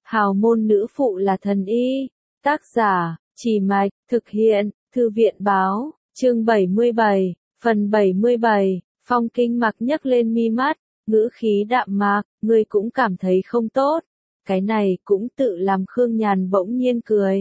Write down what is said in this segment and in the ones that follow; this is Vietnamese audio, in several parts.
Hào môn nữ phụ là thần y. Tác giả, Trì Mạch, thực hiện, Thư viện báo, chương 77, phần 77, Phong Kinh Mặc nhấc lên mi mắt, ngữ khí đạm mạc, ngươi cũng cảm thấy không tốt. Cái này cũng tự làm Khương Nhàn bỗng nhiên cười.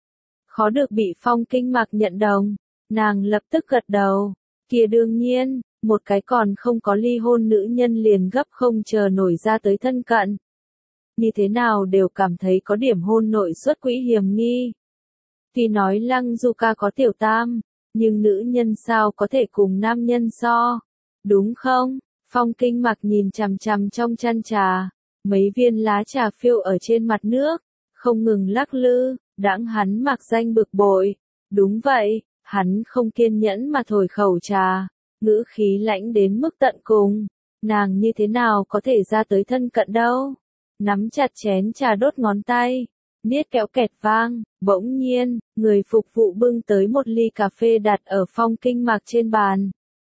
Khó được bị Phong Kinh Mặc nhận đồng, nàng lập tức gật đầu. Kia đương nhiên, một cái còn không có ly hôn nữ nhân liền gấp không chờ nổi ra tới thân cận. Như thế nào đều cảm thấy có điểm hôn nội xuất quỹ hiểm nghi. Tuy nói Lăng Du Ca có tiểu tam, nhưng nữ nhân sao có thể cùng nam nhân so, đúng không? Phong Kinh Mặc nhìn chằm chằm trong chăn trà, mấy viên lá trà phiêu ở trên mặt nước, không ngừng lắc lư, đãng hắn mặc danh bực bội. Đúng vậy, hắn không kiên nhẫn mà thổi khẩu trà, ngữ khí lãnh đến mức tận cùng, nàng như thế nào có thể ra tới thân cận đâu. Nắm chặt chén trà đốt ngón tay, niết kéo kẹt vang, bỗng nhiên, người phục vụ bưng tới một ly cà phê đặt ở Phong Kinh Mặc trên bàn.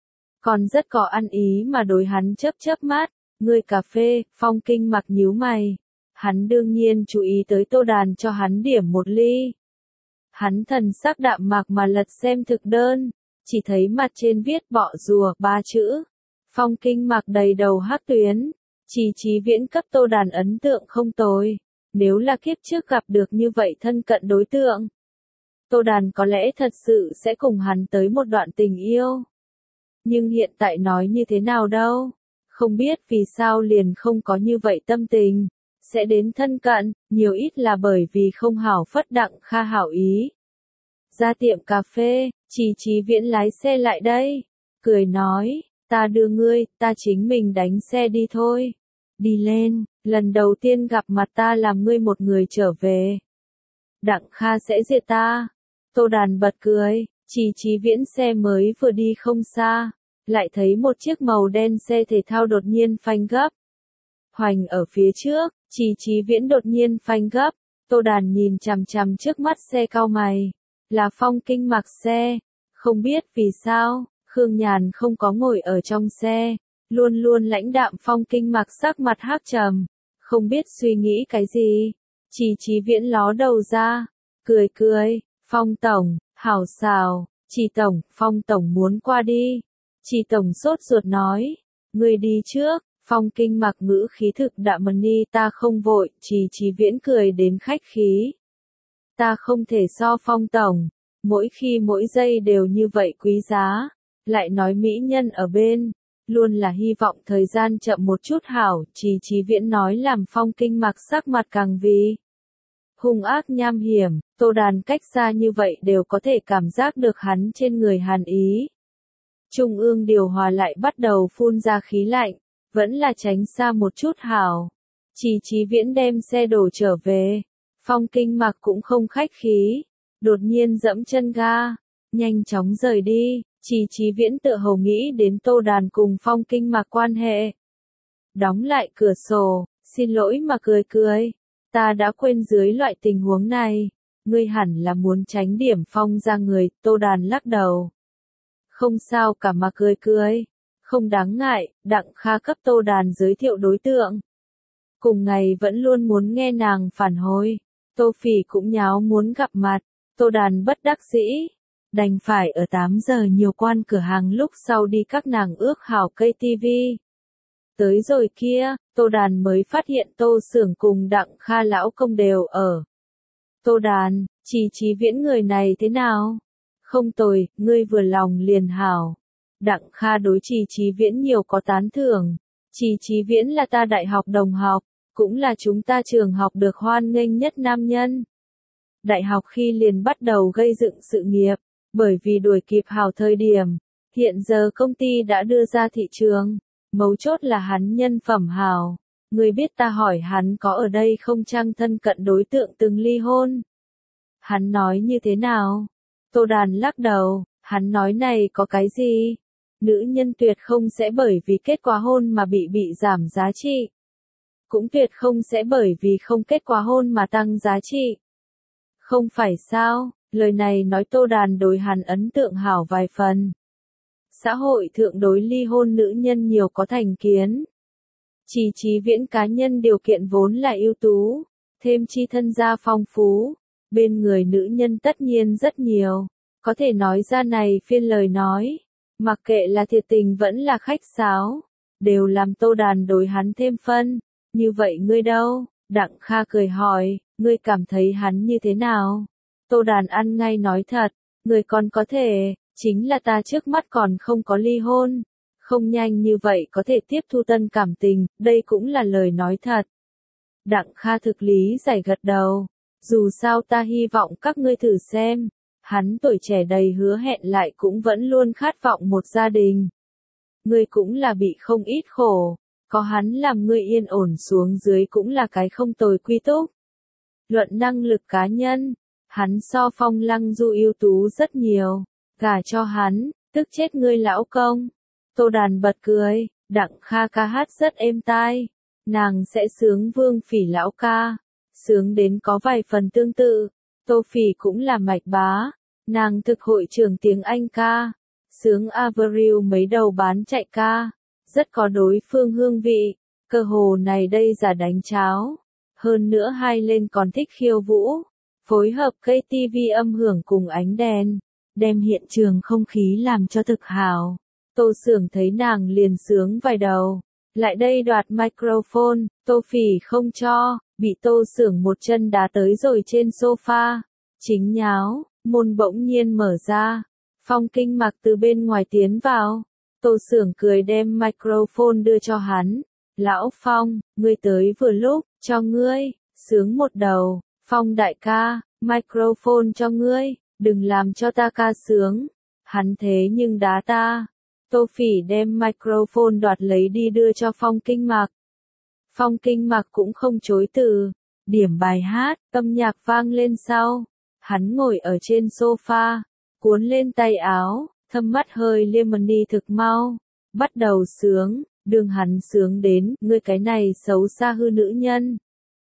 Còn rất có ăn ý mà đối hắn chớp chớp mắt, ngươi cà phê, Phong Kinh Mặc nhíu mày. Hắn đương nhiên chú ý tới Tô Đàn cho hắn điểm một ly. Hắn thần sắc đạm mạc mà lật xem thực đơn, chỉ thấy mặt trên viết bọ rùa 3 chữ. Phong Kinh Mặc đầy đầu hắc tuyến, Chí Viễn cấp Tô Đàn ấn tượng không tồi, nếu là kiếp trước gặp được như vậy thân cận đối tượng, Tô Đàn có lẽ thật sự sẽ cùng hắn tới một đoạn tình yêu. Nhưng hiện tại nói như thế nào đâu, không biết vì sao liền không có như vậy tâm tình, sẽ đến thân cận, nhiều ít là bởi vì không hảo phất Đặng Kha hảo ý. Ra tiệm cà phê, Chí Viễn lái xe lại đây, cười nói, ta đưa ngươi, ta chính mình đánh xe đi thôi. Đi lên, lần đầu tiên gặp mặt ta làm ngươi một người trở về. Đặng Kha sẽ diệt ta. Tô Đàn bật cười, Chí Viễn xe mới vừa đi không xa, lại thấy một chiếc màu đen xe thể thao đột nhiên phanh gấp. Hoành ở phía trước, Chí Viễn đột nhiên phanh gấp, Tô Đàn nhìn chằm chằm trước mắt xe cau mày, là Phong Kinh Mặc xe, không biết vì sao, Khương Nhàn không có ngồi ở trong xe, luôn luôn lãnh đạm Phong Kinh Mặc sắc mặt hắc trầm, không biết suy nghĩ cái gì. Chí Viễn ló đầu ra, cười, Phong tổng, hảo xào, Chí tổng, Phong tổng muốn qua đi. Chí tổng sốt ruột nói, ngươi đi trước. Phong Kinh Mặc ngữ khí thực đạm ni, ta không vội. Chí Viễn cười đến khách khí. Ta không thể so Phong tổng, mỗi khi mỗi giây đều như vậy quý giá, lại nói mỹ nhân ở bên, luôn là hy vọng thời gian chậm một chút hảo. Chí Viễn nói làm Phong Kinh Mặc sắc mặt càng vì hung ác nham hiểm. Tô Đàn cách xa như vậy đều có thể cảm giác được hắn trên người hàn ý. Trung ương điều hòa lại bắt đầu phun ra khí lạnh, vẫn là tránh xa một chút hảo. Chí Viễn đem xe đổ trở về, Phong Kinh Mặc cũng không khách khí, đột nhiên dẫm chân ga, nhanh chóng rời đi. Chí Viễn tựa hồ nghĩ đến Tô Đàn cùng Phong Kinh Mặc quan hệ. Đóng lại cửa sổ, xin lỗi mà cười, ta đã quên dưới loại tình huống này, ngươi hẳn là muốn tránh điểm Phong ra người. Tô Đàn lắc đầu. Không sao cả mà cười, không đáng ngại. Đặng Kha cấp Tô Đàn giới thiệu đối tượng. Cùng ngày vẫn luôn muốn nghe nàng phản hồi, Tô Phỉ cũng nháo muốn gặp mặt, Tô Đàn bất đắc dĩ, đành phải ở 8 giờ nhiều quan cửa hàng lúc sau đi các nàng ước hảo cây tivi. Tới rồi kia, Tô Đàn mới phát hiện Tô Xưởng cùng Đặng Kha lão công đều ở. Tô Đàn, Chí Viễn người này thế nào? Không tồi, ngươi vừa lòng liền hảo. Đặng Kha đối Chí Viễn nhiều có tán thưởng. Chí Viễn là ta đại học đồng học, cũng là chúng ta trường học được hoan nghênh nhất nam nhân. Đại học khi liền bắt đầu gây dựng sự nghiệp, bởi vì đuổi kịp hảo thời điểm, hiện giờ công ty đã đưa ra thị trường, mấu chốt là hắn nhân phẩm hảo. Ngươi biết ta hỏi hắn có ở đây không chăng thân cận đối tượng từng ly hôn? Hắn nói như thế nào? Tô Đàn lắc đầu, hắn nói này có cái gì? Nữ nhân tuyệt không sẽ bởi vì kết quả hôn mà bị giảm giá trị. Cũng tuyệt không sẽ bởi vì không kết quả hôn mà tăng giá trị. Không phải sao, lời này nói Tô Đàn đối hắn ấn tượng hảo vài phần. Xã hội thượng đối ly hôn nữ nhân nhiều có thành kiến. Chí Viễn cá nhân điều kiện vốn là ưu tú, thêm chi thân gia phong phú, bên người nữ nhân tất nhiên rất nhiều, có thể nói ra này phiên lời nói, mặc kệ là thiệt tình vẫn là khách sáo, đều làm Tô Đàn đối hắn thêm phân, như vậy ngươi đâu? Đặng Kha cười hỏi, ngươi cảm thấy hắn như thế nào? Tô Đàn ăn ngay nói thật, ngươi còn có thể, chính là ta trước mắt còn không có ly hôn, không nhanh như vậy có thể tiếp thu tân cảm tình, đây cũng là lời nói thật. Đặng Kha thực lý giải gật đầu, dù sao ta hy vọng các ngươi thử xem, hắn tuổi trẻ đầy hứa hẹn lại cũng vẫn luôn khát vọng một gia đình. Ngươi cũng là bị không ít khổ, có hắn làm ngươi yên ổn xuống dưới cũng là cái không tồi quy túc. Luận năng lực cá nhân, hắn so Phong Lăng Du ưu tú rất nhiều, gả cho hắn, tức chết ngươi lão công. Tô Đàn bật cười, Đặng Kha ca hát rất êm tai, nàng sẽ sướng Vương Phỉ lão ca, sướng đến có vài phần tương tự. Tô Phỉ cũng là mạch bá, nàng thực hội trưởng tiếng Anh ca, sướng Avril mấy đầu bán chạy ca, rất có đối phương hương vị, cơ hồ này đây giả đánh cháo. Hơn nữa hai lên còn thích khiêu vũ, phối hợp KTV âm hưởng cùng ánh đèn, đem hiện trường không khí làm cho thực hào. Tô Sưởng thấy nàng liền sướng vài đầu, lại đây đoạt microphone, Tô Phỉ không cho, bị Tô Sưởng một chân đá tới rồi trên sofa, chính nháo, môn bỗng nhiên mở ra, Phong Kinh Mặc từ bên ngoài tiến vào, Tô Sưởng cười đem microphone đưa cho hắn, lão Phong, ngươi tới vừa lúc, cho ngươi, sướng một đầu, Phong đại ca, microphone cho ngươi, đừng làm cho ta ca sướng, hắn thế nhưng đá ta. Tô Phỉ đem microphone đoạt lấy đi đưa cho Phong Kinh Mặc. Phong Kinh Mặc cũng không chối từ, điểm bài hát, âm nhạc vang lên sau. Hắn ngồi ở trên sofa, cuốn lên tay áo, thâm mắt hơi liêm đi thực mau, bắt đầu sướng, đường hắn sướng đến, ngươi cái này xấu xa hư nữ nhân.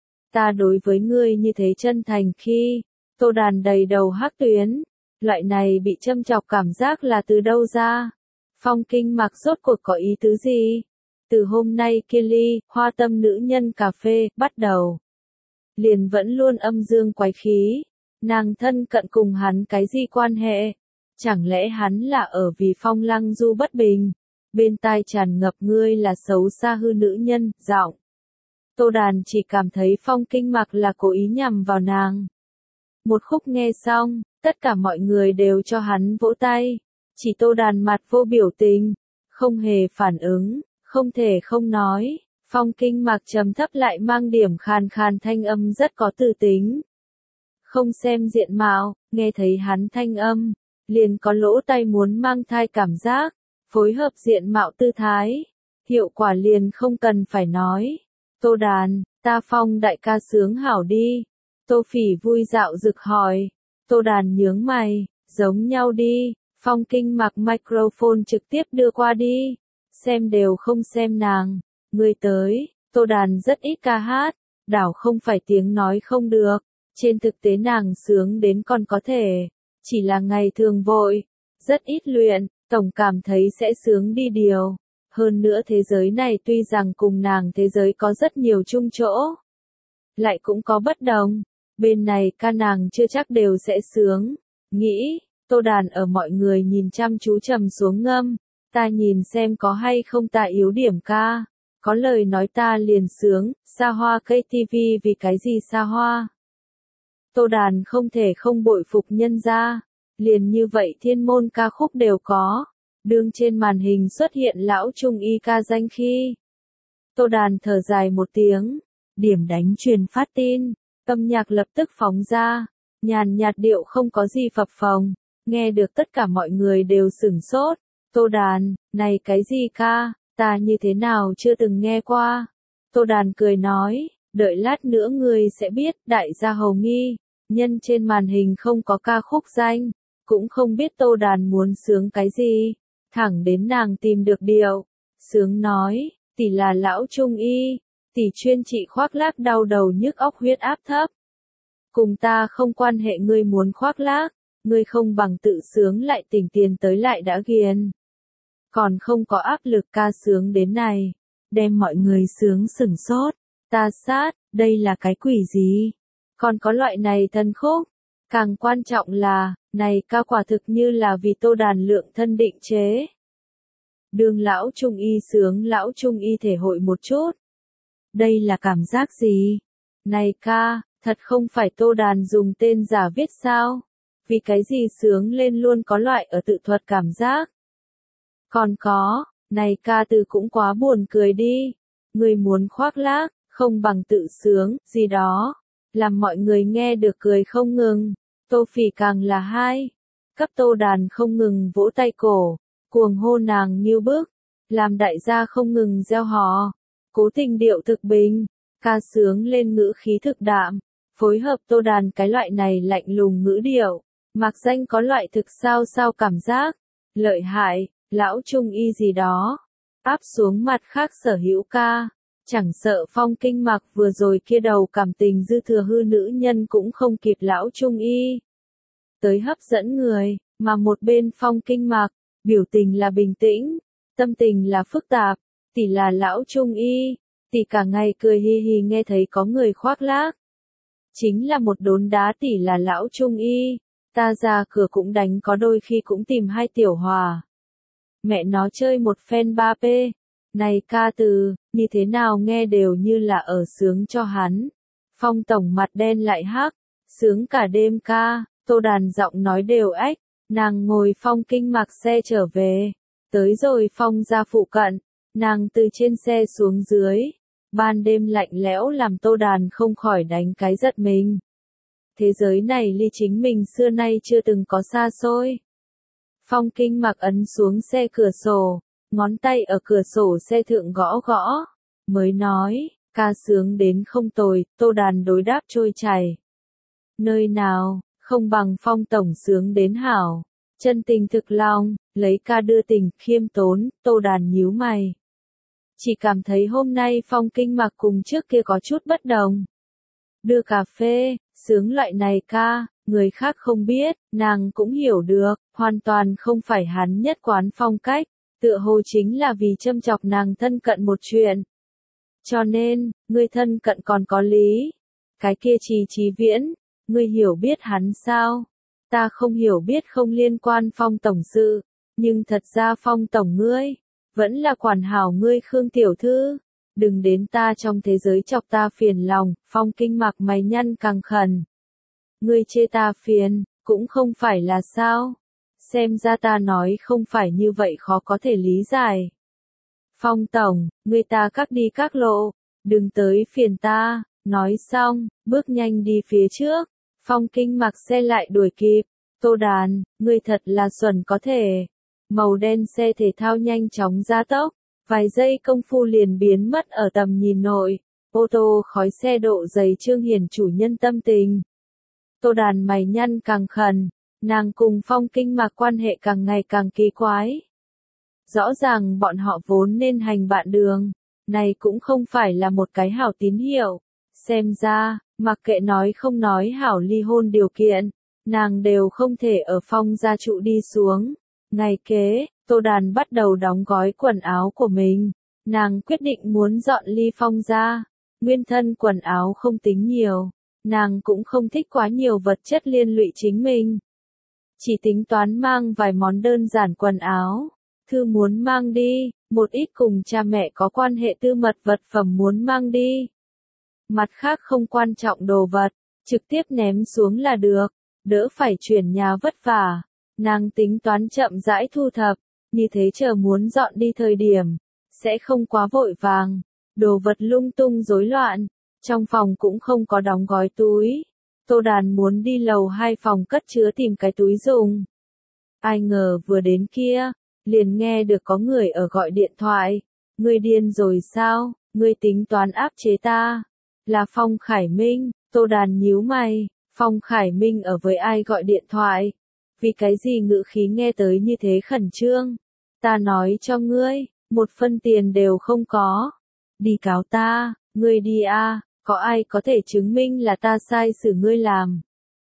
Ta đối với ngươi như thế chân thành khi, Tô Đàn đầy đầu hắc tuyến, loại này bị châm chọc cảm giác là từ đâu ra? Phong Kinh Mặc rốt cuộc có ý tứ gì? Từ hôm nay kia ly, hoa tâm nữ nhân cà phê, bắt đầu. Liền vẫn luôn âm dương quái khí, nàng thân cận cùng hắn cái gì quan hệ? Chẳng lẽ hắn là ở vì Phong Lăng Du bất bình? Bên tai tràn ngập ngươi là xấu xa hư nữ nhân, giọng. Tô Đàn chỉ cảm thấy Phong Kinh Mặc là cố ý nhằm vào nàng. Một khúc nghe xong, tất cả mọi người đều cho hắn vỗ tay. Chỉ Tô Đàn mặt vô biểu tình, không hề phản ứng, không thể không nói. Phong Kinh Mặc trầm thấp lại mang điểm khàn khàn thanh âm rất có tư tính. Không xem diện mạo, nghe thấy hắn thanh âm, liền có lỗ tai muốn mang thai cảm giác, phối hợp diện mạo tư thái, hiệu quả liền không cần phải nói. Tô Đàn, ta Phong đại ca sướng hảo đi. Tô Phỉ vui dạo rực hỏi. Tô Đàn nhướng mày, giống nhau đi. Phong Kinh Mặc microphone trực tiếp đưa qua đi. Xem đều không xem nàng. Người tới, Tô Đàn rất ít ca hát, đảo không phải tiếng nói không được. Trên thực tế nàng sướng đến còn có thể. Chỉ là ngày thường vội, rất ít luyện, tổng cảm thấy sẽ sướng đi điều. Hơn nữa thế giới này tuy rằng cùng nàng thế giới có rất nhiều chung chỗ, lại cũng có bất đồng. Bên này ca nàng chưa chắc đều sẽ sướng. Nghĩ, Tô Đàn ở mọi người nhìn chăm chú trầm xuống ngâm. Ta nhìn xem có hay không ta yếu điểm ca. Có lời nói ta liền sướng, xa hoa KTV vì cái gì xa hoa. Tô Đàn không thể không bội phục nhân gia. Liền như vậy thiên môn ca khúc đều có. Đương trên màn hình xuất hiện lão trung y ca danh khi. Tô Đàn thở dài một tiếng. Điểm đánh truyền phát tin. Âm nhạc lập tức phóng ra. Nhàn nhạt điệu không có gì phập phồng. Nghe được tất cả mọi người đều sửng sốt. Tô Đàn, này cái gì ca, ta như thế nào chưa từng nghe qua. Tô Đàn cười nói, đợi lát nữa ngươi sẽ biết, đại gia hầu nghi. Nhân trên màn hình không có ca khúc danh, cũng không biết Tô Đàn muốn sướng cái gì. Thẳng đến nàng tìm được điệu. Sướng nói, tỷ là lão trung y, tỷ chuyên trị khoác lác đau đầu nhức óc huyết áp thấp. Cùng ta không quan hệ ngươi muốn khoác lác, ngươi không bằng tự sướng lại tỉnh tiền tới lại đã ghiền. Còn không có áp lực ca sướng đến này, đem mọi người sướng sửng sốt. Ta sát, Đây là cái quỷ gì? Còn có loại này thần khúc. Càng quan trọng là, này ca quả thực như là vì Tô Đàn lượng thân định chế. Đường lão trung y sướng lão trung y thể hội một chút. Đây là cảm giác gì? Này ca, thật không phải Tô Đàn dùng tên giả viết sao? Vì cái gì sướng lên luôn có loại ở tự thuật cảm giác. Còn có, này ca từ cũng quá buồn cười đi. Người muốn khoác lác, không bằng tự sướng, gì đó. Làm mọi người nghe được cười không ngừng. Tô Phỉ càng là hai. Cấp Tô Đàn không ngừng vỗ tay cổ, cuồng hô nàng nghiêu bức. Làm đại gia không ngừng gieo hò. Cố Tình điệu thực bình, ca sướng lên ngữ khí thực đạm. Phối hợp Tô Đàn cái loại này lạnh lùng ngữ điệu. Mạc danh có loại thực sao sao cảm giác. Lợi hại, lão trung y gì đó. Áp xuống mặt khác sở hữu ca. Chẳng sợ Phong Kinh Mặc vừa rồi kia đầu cảm tình dư thừa hư nữ nhân cũng không kịp lão trung y. Tới hấp dẫn người, mà một bên Phong Kinh Mặc, biểu tình là bình tĩnh, tâm tình là phức tạp, tỷ là lão trung y, tỷ cả ngày cười hi hi nghe thấy có người khoác lác. Chính là một đốn đá tỷ là lão trung y, ta ra cửa cũng đánh có đôi khi cũng tìm hai tiểu hòa. Mẹ nó chơi một phen 3P. Này ca từ, như thế nào nghe đều như là ở sướng cho hắn. Phong tổng mặt đen lại hắc, sướng cả đêm ca, Tô Đàn giọng nói đều ếch, nàng ngồi Phong Kinh Mặc xe trở về. Tới rồi Phong ra phụ cận, nàng từ trên xe xuống dưới. Ban đêm lạnh lẽo làm Tô Đàn không khỏi đánh cái giật mình. Thế giới này ly chính mình xưa nay chưa từng có xa xôi. Phong Kinh Mặc ấn xuống xe cửa sổ. Ngón tay ở cửa sổ xe thượng gõ gõ, mới nói, ca sướng đến không tồi, Tô Đàn đối đáp trôi chảy. Nơi nào, không bằng Phong tổng sướng đến hảo, chân tình thực lòng, lấy ca đưa tình, khiêm tốn, Tô Đàn nhíu mày. Chỉ cảm thấy hôm nay Phong Kinh Mặc cùng trước kia có chút bất đồng. Đưa cà phê, sướng loại này ca, người khác không biết, nàng cũng hiểu được, hoàn toàn không phải hắn nhất quán phong cách. Tựa hồ chính là vì châm chọc nàng thân cận một chuyện. Cho nên, ngươi thân cận còn có lý. Cái kia Chí Viễn, ngươi hiểu biết hắn sao? Ta không hiểu biết không liên quan Phong tổng sự, nhưng thật ra Phong tổng ngươi, vẫn là quản hảo ngươi Khương tiểu thư. Đừng đến ta trong thế giới chọc ta phiền lòng, Phong Kinh Mặc mày nhăn càng khẩn. Ngươi chê ta phiền, cũng không phải là sao? Xem ra ta nói không phải như vậy khó có thể lý giải. Phong tổng, người ta các đi các lộ, đừng tới phiền ta, nói xong, bước nhanh đi phía trước. Phong Kinh Mặc xe lại đuổi kịp. Tô Đàn, ngươi thật là xuẩn có thể. Màu đen xe thể thao nhanh chóng gia tốc, vài giây công phu liền biến mất ở tầm nhìn nội. Ô tô khói xe độ dày trương hiển chủ nhân tâm tình. Tô Đàn mày nhăn càng khẩn. Nàng cùng Phong Kinh Mặc quan hệ càng ngày càng kỳ quái. Rõ ràng bọn họ vốn nên hành bạn đường, này cũng không phải là một cái hảo tín hiệu. Xem ra, mặc kệ nói không nói hảo ly hôn điều kiện, nàng đều không thể ở Phong gia trụ đi xuống. Ngày kế, Tô Đàn bắt đầu đóng gói quần áo của mình. Nàng quyết định muốn dọn ly Phong gia. Nguyên thân quần áo không tính nhiều, nàng cũng không thích quá nhiều vật chất liên lụy chính mình. Chỉ tính toán mang vài món đơn giản quần áo, thư muốn mang đi, một ít cùng cha mẹ có quan hệ tư mật vật phẩm muốn mang đi. Mặt khác không quan trọng đồ vật, trực tiếp ném xuống là được, đỡ phải chuyển nhà vất vả. Nàng tính toán chậm rãi thu thập, như thế chờ muốn dọn đi thời điểm, sẽ không quá vội vàng, đồ vật lung tung rối loạn, trong phòng cũng không có đóng gói túi. Tô Đàn muốn đi lầu 2 phòng cất chứa tìm cái túi dùng. Ai ngờ vừa đến kia, liền nghe được có người ở gọi điện thoại. Ngươi điên rồi sao, ngươi tính toán áp chế ta. Là Phong Khải Minh, Tô Đàn nhíu mày, Phong Khải Minh ở với ai gọi điện thoại? Vì cái gì ngữ khí nghe tới như thế khẩn trương? Ta nói cho ngươi, một phân tiền đều không có. Đi cáo ta, ngươi đi a. Có ai có thể chứng minh là ta sai xử ngươi làm?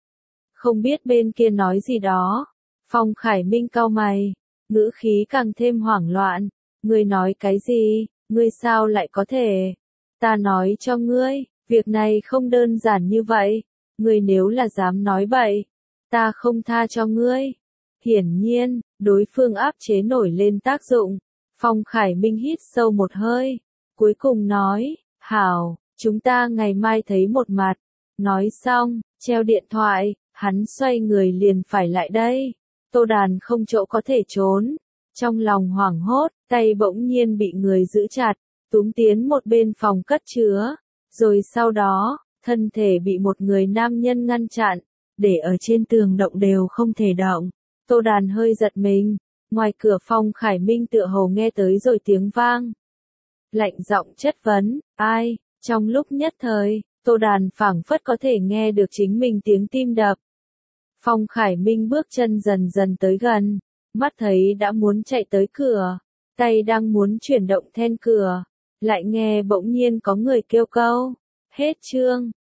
Không biết bên kia nói gì đó. Phong Khải Minh cau mày, ngữ khí càng thêm hoảng loạn. Ngươi nói cái gì? Ngươi sao lại có thể? Ta nói cho ngươi, Việc này không đơn giản như vậy, ngươi nếu là dám nói bậy, ta không tha cho ngươi. Hiển nhiên, đối phương áp chế nổi lên tác dụng. Phong Khải Minh hít sâu một hơi, cuối cùng nói, hảo, chúng ta ngày mai thấy một mặt. Nói xong, treo điện thoại, hắn xoay người liền phải lại đây. Tô Đàn không chỗ có thể trốn. Trong lòng hoảng hốt, tay bỗng nhiên bị người giữ chặt, túm tiến một bên phòng cất chứa. Rồi sau đó, thân thể bị một người nam nhân ngăn chặn, để ở trên tường động đều không thể động. Tô Đàn hơi giật mình, ngoài cửa Phong Khải Minh tựa hồ nghe tới rồi tiếng vang. Lạnh giọng chất vấn, ai? Trong lúc nhất thời, Tô Đàn phảng phất có thể nghe được chính mình tiếng tim đập. Phong Khải Minh bước chân dần dần tới gần, mắt thấy đã muốn chạy tới cửa, tay đang muốn chuyển động then cửa, lại nghe bỗng nhiên có người kêu câu, hết chương.